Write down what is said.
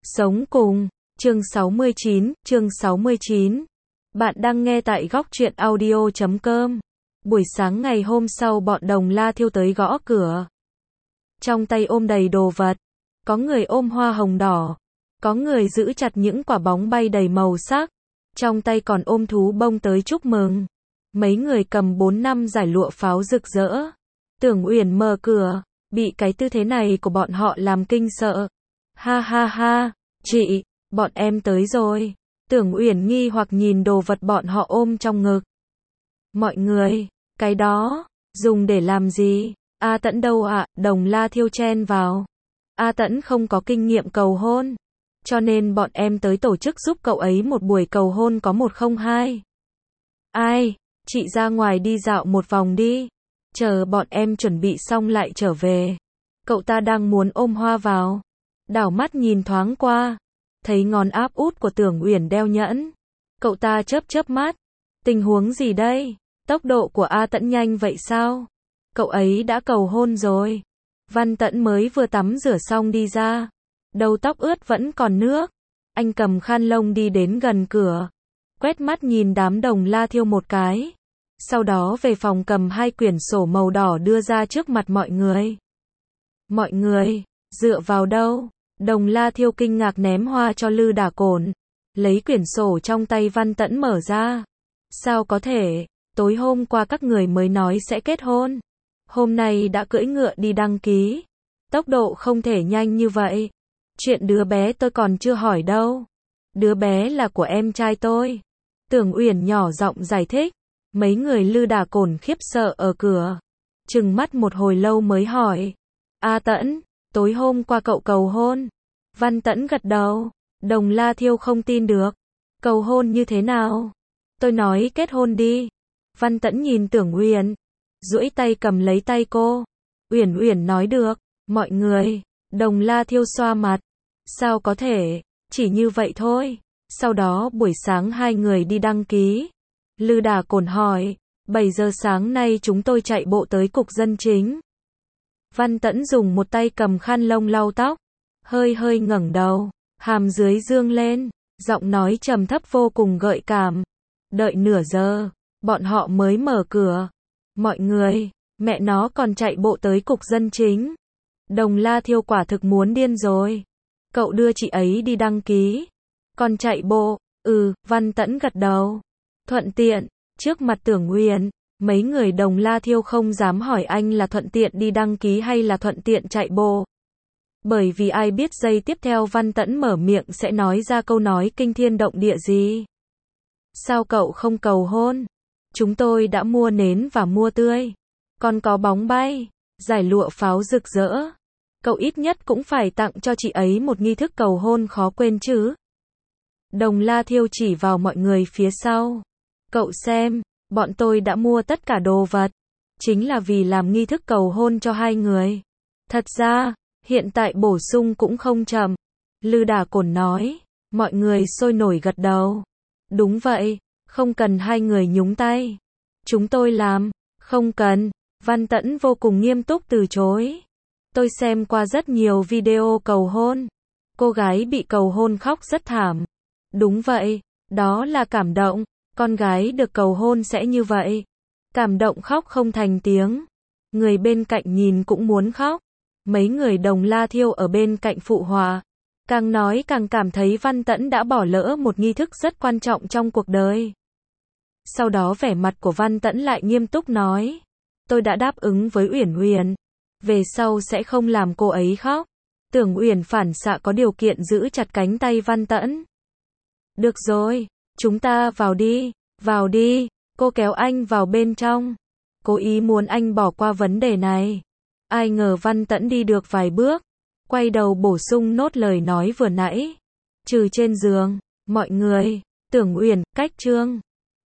Sống cùng, chương 69. Bạn đang nghe tại góc truyện audio.com. Buổi sáng ngày hôm sau bọn Đồng La Thiêu tới gõ cửa. Trong tay ôm đầy đồ vật. Có người ôm hoa hồng đỏ. Có người giữ chặt những quả bóng bay đầy màu sắc. Trong tay còn ôm thú bông tới chúc mừng. Mấy người cầm 4-5 giải lụa pháo rực rỡ. Tưởng Uyển mở cửa, bị cái tư thế này của bọn họ làm kinh sợ. Ha ha ha, chị, bọn em tới rồi. Tưởng Uyển nghi hoặc nhìn đồ vật bọn họ ôm trong ngực. Mọi người, cái đó, dùng để làm gì? A Tẫn đâu ạ? Đồng La Thiêu chen vào. A Tẫn không có kinh nghiệm cầu hôn. Cho nên bọn em tới tổ chức giúp cậu ấy một buổi cầu hôn có 102. Ai? Chị ra ngoài đi dạo một vòng đi. Chờ bọn em chuẩn bị xong lại trở về. Cậu ta đang muốn ôm hoa vào. Đảo mắt nhìn thoáng qua. Thấy ngón áp út của Tưởng Uyển đeo nhẫn. Cậu ta chớp mắt. Tình huống gì đây? Tốc độ của A Tẫn nhanh vậy sao? Cậu ấy đã cầu hôn rồi. Văn Tẫn mới vừa tắm rửa xong đi ra. Đầu tóc ướt vẫn còn nước. Anh cầm khăn lông đi đến gần cửa. Quét mắt nhìn đám Đồng La Thiêu một cái. Sau đó về phòng cầm 2 quyển sổ màu đỏ đưa ra trước mặt mọi người. Mọi người, dựa vào đâu? Đồng La Thiêu kinh ngạc ném hoa cho Lư Đả Cổn. Lấy quyển sổ trong tay Văn Tẫn mở ra. Sao có thể? Tối hôm qua các người mới nói sẽ kết hôn. Hôm nay đã cưỡi ngựa đi đăng ký. Tốc độ không thể nhanh như vậy. Chuyện đứa bé tôi còn chưa hỏi đâu. Đứa bé là của em trai tôi. Tưởng Uyển nhỏ giọng giải thích. Mấy người Lư Đả Cổn khiếp sợ ở cửa. Trừng mắt một hồi lâu mới hỏi. A Tẫn, tối hôm qua cậu cầu hôn. Văn Tẫn gật đầu. Đồng La Thiêu không tin được. Cầu hôn như thế nào? Tôi nói kết hôn đi. Văn Tẫn nhìn Tưởng Uyển. Duỗi tay cầm lấy tay cô. Uyển nói được. Mọi người. Đồng La Thiêu xoa mặt. Sao có thể? Chỉ như vậy thôi. Sau đó buổi sáng 2 người đi đăng ký. Lư Đả Cổn hỏi. 7 giờ sáng nay chúng tôi chạy bộ tới cục dân chính. Văn Tẫn dùng một tay cầm khăn lông lau tóc. Hơi ngẩng đầu. Hàm dưới dương lên. Giọng nói trầm thấp vô cùng gợi cảm. Đợi nửa giờ. Bọn họ mới mở cửa. Mọi người. Mẹ nó còn chạy bộ tới cục dân chính. Đồng La Thiêu quả thực muốn điên rồi. Cậu đưa chị ấy đi đăng ký. Còn chạy bộ. Văn Tẫn gật đầu. Thuận tiện. Trước mặt Tưởng Uyển. Mấy người Đồng La Thiêu không dám hỏi anh là thuận tiện đi đăng ký hay là thuận tiện chạy bộ. Bởi vì ai biết giây tiếp theo Văn Tẫn mở miệng sẽ nói ra câu nói kinh thiên động địa gì. Sao cậu không cầu hôn? Chúng tôi đã mua nến và mua tươi. Còn có bóng bay, giải lụa pháo rực rỡ. Cậu ít nhất cũng phải tặng cho chị ấy một nghi thức cầu hôn khó quên chứ. Đồng La Thiêu chỉ vào mọi người phía sau. Cậu xem, bọn tôi đã mua tất cả đồ vật. Chính là vì làm nghi thức cầu hôn cho 2 người. Thật ra, hiện tại bổ sung cũng không chậm. Lư Đả Cổn nói. Mọi người sôi nổi gật đầu. Đúng vậy, không cần 2 người nhúng tay. Chúng tôi làm. Không cần. Văn Tẫn vô cùng nghiêm túc từ chối. Tôi xem qua rất nhiều video cầu hôn. Cô gái bị cầu hôn khóc rất thảm. Đúng vậy, đó là cảm động. Con gái được cầu hôn sẽ như vậy. Cảm động khóc không thành tiếng. Người bên cạnh nhìn cũng muốn khóc. Mấy người Đồng La Thiêu ở bên cạnh phụ họa. Càng nói càng cảm thấy Văn Tẫn đã bỏ lỡ một nghi thức rất quan trọng trong cuộc đời. Sau đó vẻ mặt của Văn Tẫn lại nghiêm túc nói. Tôi đã đáp ứng với Uyển. Về sau sẽ không làm cô ấy khóc. Tưởng Uyển phản xạ có điều kiện giữ chặt cánh tay Văn Tẫn. Được rồi, chúng ta vào đi. Cô kéo anh vào bên trong. Cố ý muốn anh bỏ qua vấn đề này. Ai ngờ Văn Tẫn đi được vài bước. Quay đầu bổ sung nốt lời nói vừa nãy. Trừ trên giường, mọi người. Tưởng Uyển, cách chương.